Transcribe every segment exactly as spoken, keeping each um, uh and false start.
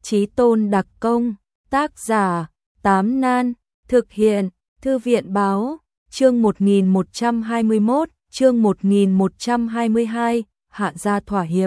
Chí tôn đặc công, tác giả, Tám Nan, thực hiện, Thư viện báo, chương một nghìn một trăm hai mươi mốt, chương một nghìn một trăm hai mươi hai, hạ gia thỏa hiệp.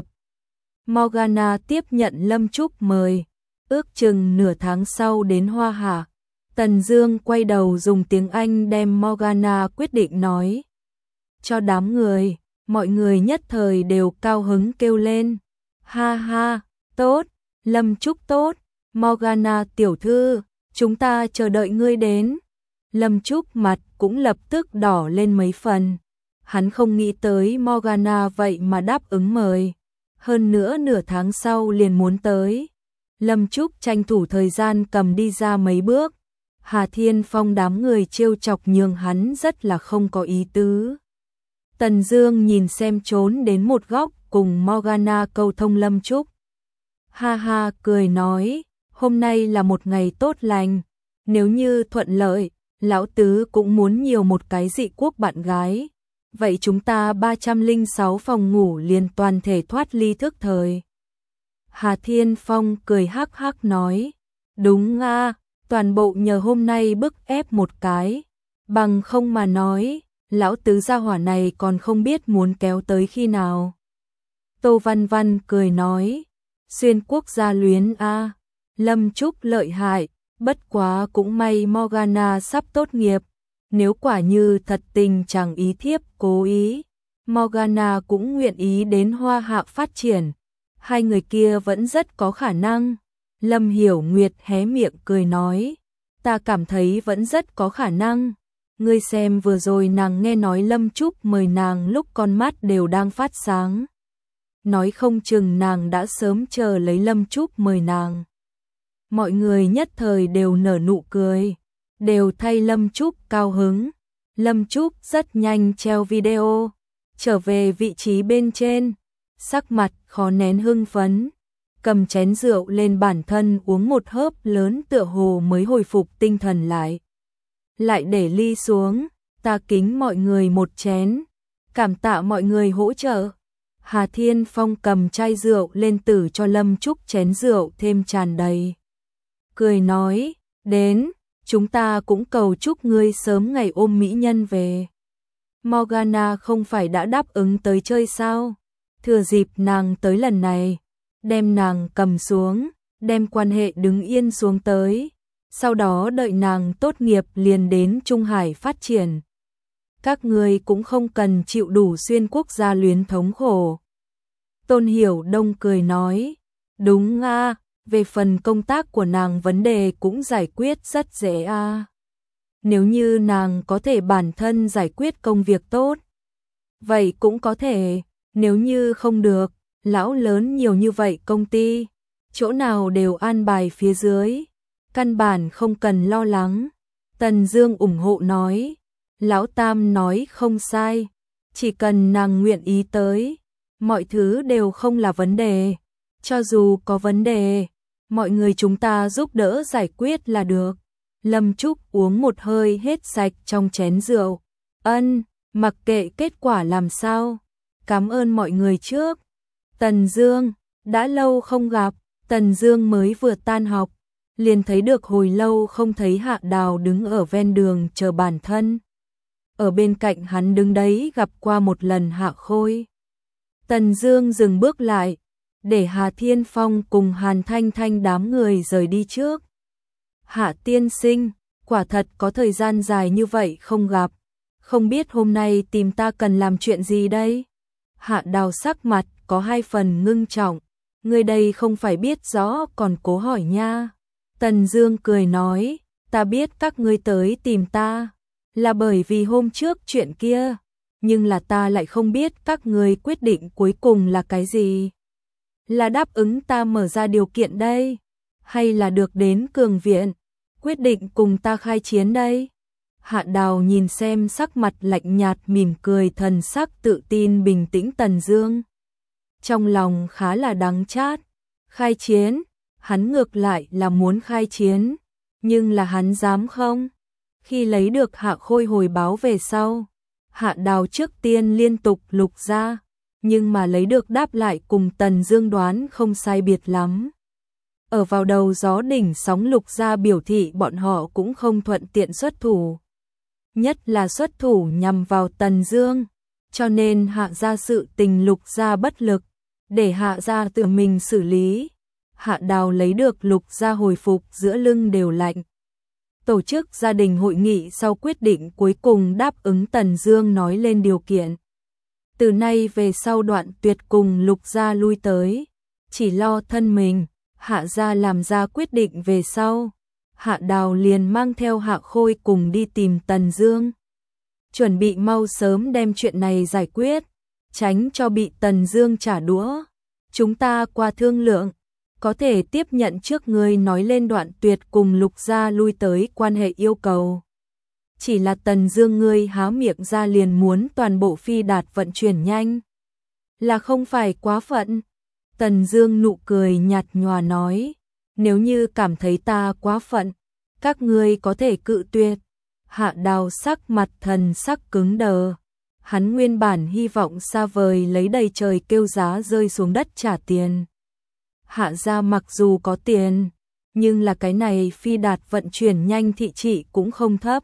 Morgana tiếp nhận Lâm Trúc mời, ước chừng nửa tháng sau đến Hoa Hạ. Tần Dương quay đầu dùng tiếng Anh đem Morgana quyết định nói cho đám người, mọi người nhất thời đều cao hứng kêu lên. Ha ha, tốt, Lâm Trúc tốt, Morgana tiểu thư, chúng ta chờ đợi ngươi đến. Lâm Trúc mặt cũng lập tức đỏ lên mấy phần. Hắn không nghĩ tới Morgana vậy mà đáp ứng mời. Hơn nữa nửa tháng sau liền muốn tới. Lâm Trúc tranh thủ thời gian cầm đi ra mấy bước. Hà Thiên Phong đám người trêu chọc nhường hắn rất là không có ý tứ. Tần Dương nhìn xem trốn đến một góc cùng Morgana câu thông Lâm Trúc. Ha ha cười nói, hôm nay là một ngày tốt lành, nếu như thuận lợi, lão tứ cũng muốn nhiều một cái dị quốc bạn gái. Vậy chúng ta ba trăm lẻ sáu phòng ngủ liền toàn thể thoát ly thức thời. Hà Thiên Phong cười hắc hắc nói, đúng a, toàn bộ nhờ hôm nay bức ép một cái, bằng không mà nói, lão tứ gia hỏa này còn không biết muốn kéo tới khi nào. Tô Văn Văn cười nói, xuyên quốc gia luyến a, Lâm Trúc lợi hại, bất quá cũng may Morgana sắp tốt nghiệp, nếu quả như thật tình chẳng ý thiếp cố ý, Morgana cũng nguyện ý đến Hoa Hạ phát triển, hai người kia vẫn rất có khả năng. Lâm Hiểu Nguyệt hé miệng cười nói, ta cảm thấy vẫn rất có khả năng. Ngươi xem vừa rồi nàng nghe nói Lâm Trúc mời nàng lúc con mắt đều đang phát sáng. Nói không chừng nàng đã sớm chờ lấy Lâm Trúc mời nàng. Mọi người nhất thời đều nở nụ cười, đều thay Lâm Trúc cao hứng. Lâm Trúc rất nhanh treo video, trở về vị trí bên trên, sắc mặt khó nén hưng phấn, cầm chén rượu lên bản thân uống một hớp lớn tựa hồ mới hồi phục tinh thần lại. Lại để ly xuống, ta kính mọi người một chén, cảm tạ mọi người hỗ trợ. Hà Thiên Phong cầm chai rượu lên tử cho Lâm Trúc chén rượu thêm tràn đầy. Cười nói, đến, chúng ta cũng cầu chúc ngươi sớm ngày ôm mỹ nhân về. Morgana không phải đã đáp ứng tới chơi sao? Thừa dịp nàng tới lần này, đem nàng cầm xuống, đem quan hệ đứng yên xuống tới. Sau đó đợi nàng tốt nghiệp liền đến Trung Hải phát triển. Các ngươi cũng không cần chịu đủ xuyên quốc gia luyến thống khổ. Tôn Hiểu Đông cười nói, đúng a, về phần công tác của nàng vấn đề cũng giải quyết rất dễ a. Nếu như nàng có thể bản thân giải quyết công việc tốt, vậy cũng có thể, nếu như không được, lão lớn nhiều như vậy công ty, chỗ nào đều an bài phía dưới, căn bản không cần lo lắng. Tần Dương ủng hộ nói, lão Tam nói không sai, chỉ cần nàng nguyện ý tới, mọi thứ đều không là vấn đề, cho dù có vấn đề, mọi người chúng ta giúp đỡ giải quyết là được. Lâm Trúc uống một hơi hết sạch trong chén rượu, ân, mặc kệ kết quả làm sao, cảm ơn mọi người trước. Tần Dương, đã lâu không gặp, Tần Dương mới vừa tan học, liền thấy được hồi lâu không thấy Hạ Đào đứng ở ven đường chờ bản thân. Ở bên cạnh hắn đứng đấy gặp qua một lần Hạ Khôi. Tần Dương dừng bước lại, để Hà Thiên Phong cùng Hàn Thanh Thanh đám người rời đi trước. Hạ tiên sinh, quả thật có thời gian dài như vậy không gặp, không biết hôm nay tìm ta cần làm chuyện gì đây? Hạ Đào sắc mặt có hai phần ngưng trọng, người đây không phải biết rõ còn cố hỏi nha. Tần Dương cười nói, ta biết các ngươi tới tìm ta, là bởi vì hôm trước chuyện kia, nhưng là ta lại không biết các ngươi quyết định cuối cùng là cái gì. Là đáp ứng ta mở ra điều kiện đây, hay là được đến Cường Viện, quyết định cùng ta khai chiến đây? Hạ Đào nhìn xem sắc mặt lạnh nhạt mỉm cười thần sắc tự tin bình tĩnh Tần Dương. Trong lòng khá là đắng chát, khai chiến, hắn ngược lại là muốn khai chiến, nhưng là hắn dám không? Khi lấy được Hạ Khôi hồi báo về sau, Hạ Đào trước tiên liên tục lục ra, nhưng mà lấy được đáp lại cùng Tần Dương đoán không sai biệt lắm. Ở vào đầu gió đỉnh sóng Lục gia biểu thị bọn họ cũng không thuận tiện xuất thủ. Nhất là xuất thủ nhằm vào Tần Dương, cho nên Hạ gia sự tình Lục gia bất lực, để Hạ gia tự mình xử lý. Hạ Đào lấy được Lục gia hồi phục giữa lưng đều lạnh. Tổ chức gia đình hội nghị sau quyết định cuối cùng đáp ứng Tần Dương nói lên điều kiện. Từ nay về sau Đoạn Tuyệt cùng Lục gia lui tới, chỉ lo thân mình. Hạ gia làm ra quyết định về sau, Hạ Đào liền mang theo Hạ Khôi cùng đi tìm Tần Dương. Chuẩn bị mau sớm đem chuyện này giải quyết, tránh cho bị Tần Dương trả đũa. Chúng ta qua thương lượng, có thể tiếp nhận trước ngươi nói lên Đoạn Tuyệt cùng Lục gia lui tới quan hệ yêu cầu. Chỉ là Tần Dương ngươi há miệng ra liền muốn toàn bộ phi đạt vận chuyển nhanh, là không phải quá phận. Tần Dương nụ cười nhạt nhòa nói, nếu như cảm thấy ta quá phận, các ngươi có thể cự tuyệt. Hạ Đào sắc mặt thần sắc cứng đờ, hắn nguyên bản hy vọng xa vời lấy đầy trời kêu giá rơi xuống đất trả tiền. Hạ gia mặc dù có tiền, nhưng là cái này phi đạt vận chuyển nhanh thị trị cũng không thấp.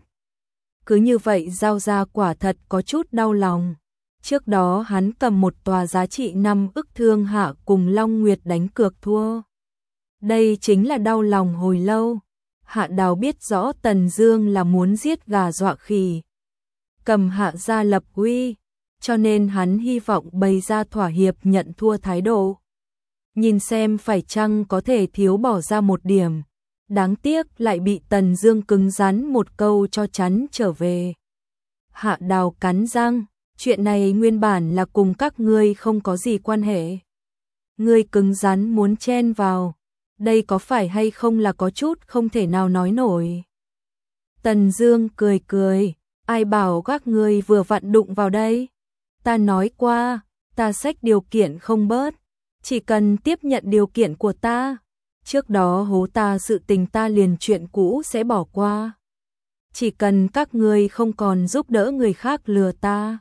Cứ như vậy giao ra quả thật có chút đau lòng. Trước đó hắn cầm một tòa giá trị năm ức thương hạ cùng Long Nguyệt đánh cược thua. Đây chính là đau lòng hồi lâu. Hạ Đào biết rõ Tần Dương là muốn giết gà dọa khỉ, cầm Hạ gia lập uy, cho nên hắn hy vọng bày ra thỏa hiệp nhận thua thái độ. Nhìn xem phải chăng có thể thiếu bỏ ra một điểm. Đáng tiếc lại bị Tần Dương cứng rắn một câu cho chắn trở về. Hạ Đào cắn răng, chuyện này nguyên bản là cùng các ngươi không có gì quan hệ. Ngươi cứng rắn muốn chen vào, đây có phải hay không là có chút không thể nào nói nổi. Tần Dương cười cười, ai bảo các ngươi vừa vặn đụng vào đây. Ta nói qua, ta xách điều kiện không bớt, chỉ cần tiếp nhận điều kiện của ta. Trước đó hố ta sự tình ta liền chuyện cũ sẽ bỏ qua. Chỉ cần các ngươi không còn giúp đỡ người khác lừa ta,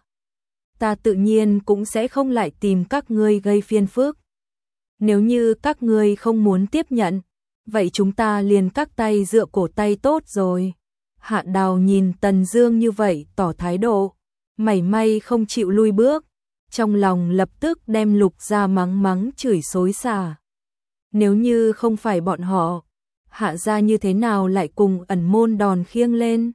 ta tự nhiên cũng sẽ không lại tìm các ngươi gây phiền phức. Nếu như các ngươi không muốn tiếp nhận, vậy chúng ta liền cắt tay dựa cổ tay tốt rồi. Hạ Đào nhìn Tần Dương như vậy tỏ thái độ, mảy may không chịu lui bước, trong lòng lập tức đem Lục gia mắng mắng chửi xối xả. Nếu như không phải bọn họ, Hạ gia như thế nào lại cùng Ẩn Môn đòn khiêng lên?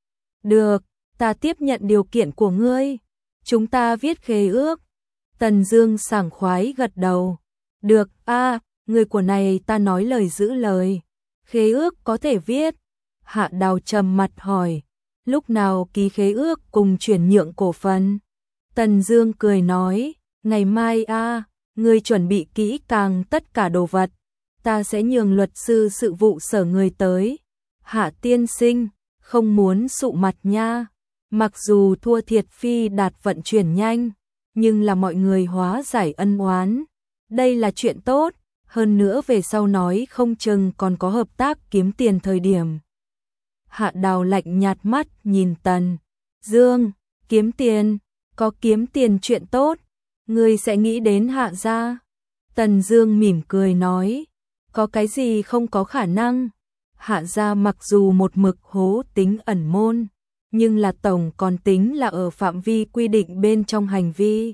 Được, ta tiếp nhận điều kiện của ngươi. Chúng ta viết khế ước. Tần Dương sảng khoái gật đầu. Được, a, à, người của này ta nói lời giữ lời. Khế ước có thể viết. Hạ Đào trầm mặt hỏi, lúc nào ký khế ước cùng chuyển nhượng cổ phần? Tần Dương cười nói, ngày mai a, à, ngươi chuẩn bị kỹ càng tất cả đồ vật, ta sẽ nhường luật sư sự vụ sở người tới. Hạ tiên sinh, không muốn sụ mặt nha. Mặc dù thua thiệt phi đạt vận chuyển nhanh, nhưng là mọi người hóa giải ân oán. Đây là chuyện tốt, hơn nữa về sau nói không chừng còn có hợp tác kiếm tiền thời điểm. Hạ Đào lạnh nhạt mắt nhìn Tần Dương, kiếm tiền, có kiếm tiền chuyện tốt, ngươi sẽ nghĩ đến Hạ gia. Tần Dương mỉm cười nói, có cái gì không có khả năng. Hạ gia mặc dù một mực hố tính Ẩn Môn, nhưng là tổng còn tính là ở phạm vi quy định bên trong hành vi.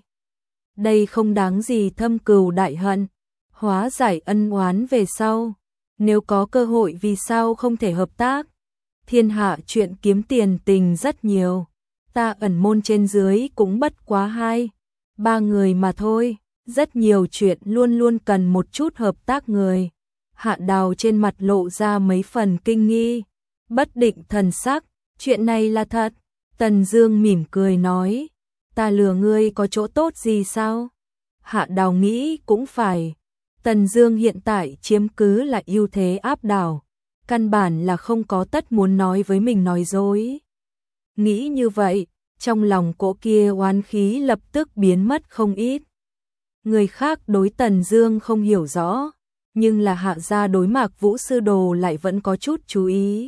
Đây không đáng gì thâm cừu đại hận, hóa giải ân oán về sau. Nếu có cơ hội vì sao không thể hợp tác? Thiên hạ chuyện kiếm tiền tình rất nhiều, ta Ẩn Môn trên dưới cũng bất quá hai, ba người mà thôi. Rất nhiều chuyện luôn luôn cần một chút hợp tác người. Hạ Đào trên mặt lộ ra mấy phần kinh nghi, bất định thần sắc. Chuyện này là thật. Tần Dương mỉm cười nói, ta lừa ngươi có chỗ tốt gì sao? Hạ Đào nghĩ cũng phải. Tần Dương hiện tại chiếm cứ là ưu thế áp đảo, căn bản là không có tất muốn nói với mình nói dối. Nghĩ như vậy, trong lòng cỗ kia oán khí lập tức biến mất không ít. Người khác đối Tần Dương không hiểu rõ, nhưng là Hạ gia đối Mạc Vũ sư đồ lại vẫn có chút chú ý.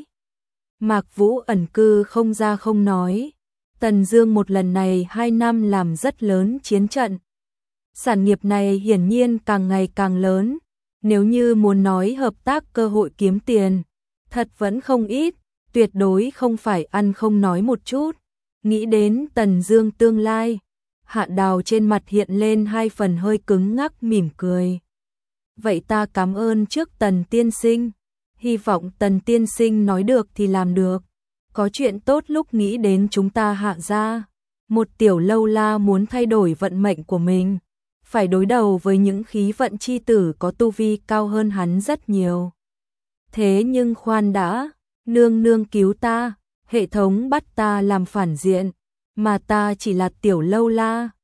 Mạc Vũ ẩn cư không ra không nói, Tần Dương một lần này hai năm làm rất lớn chiến trận. Sản nghiệp này hiển nhiên càng ngày càng lớn, Nếu như muốn nói hợp tác cơ hội kiếm tiền, thật vẫn không ít, tuyệt đối không phải ăn không nói một chút. Nghĩ đến Tần Dương tương lai, Hạ Đào trên mặt hiện lên hai phần hơi cứng ngắc mỉm cười. Vậy ta cảm ơn trước Tần tiên sinh, hy vọng Tần tiên sinh nói được thì làm được. Có chuyện tốt lúc nghĩ đến chúng ta Hạ gia, một tiểu lâu la muốn thay đổi vận mệnh của mình, phải đối đầu với những khí vận chi tử có tu vi cao hơn hắn rất nhiều. Thế nhưng khoan đã, nương nương cứu ta, hệ thống bắt ta làm phản diện, mà ta chỉ là tiểu lâu la,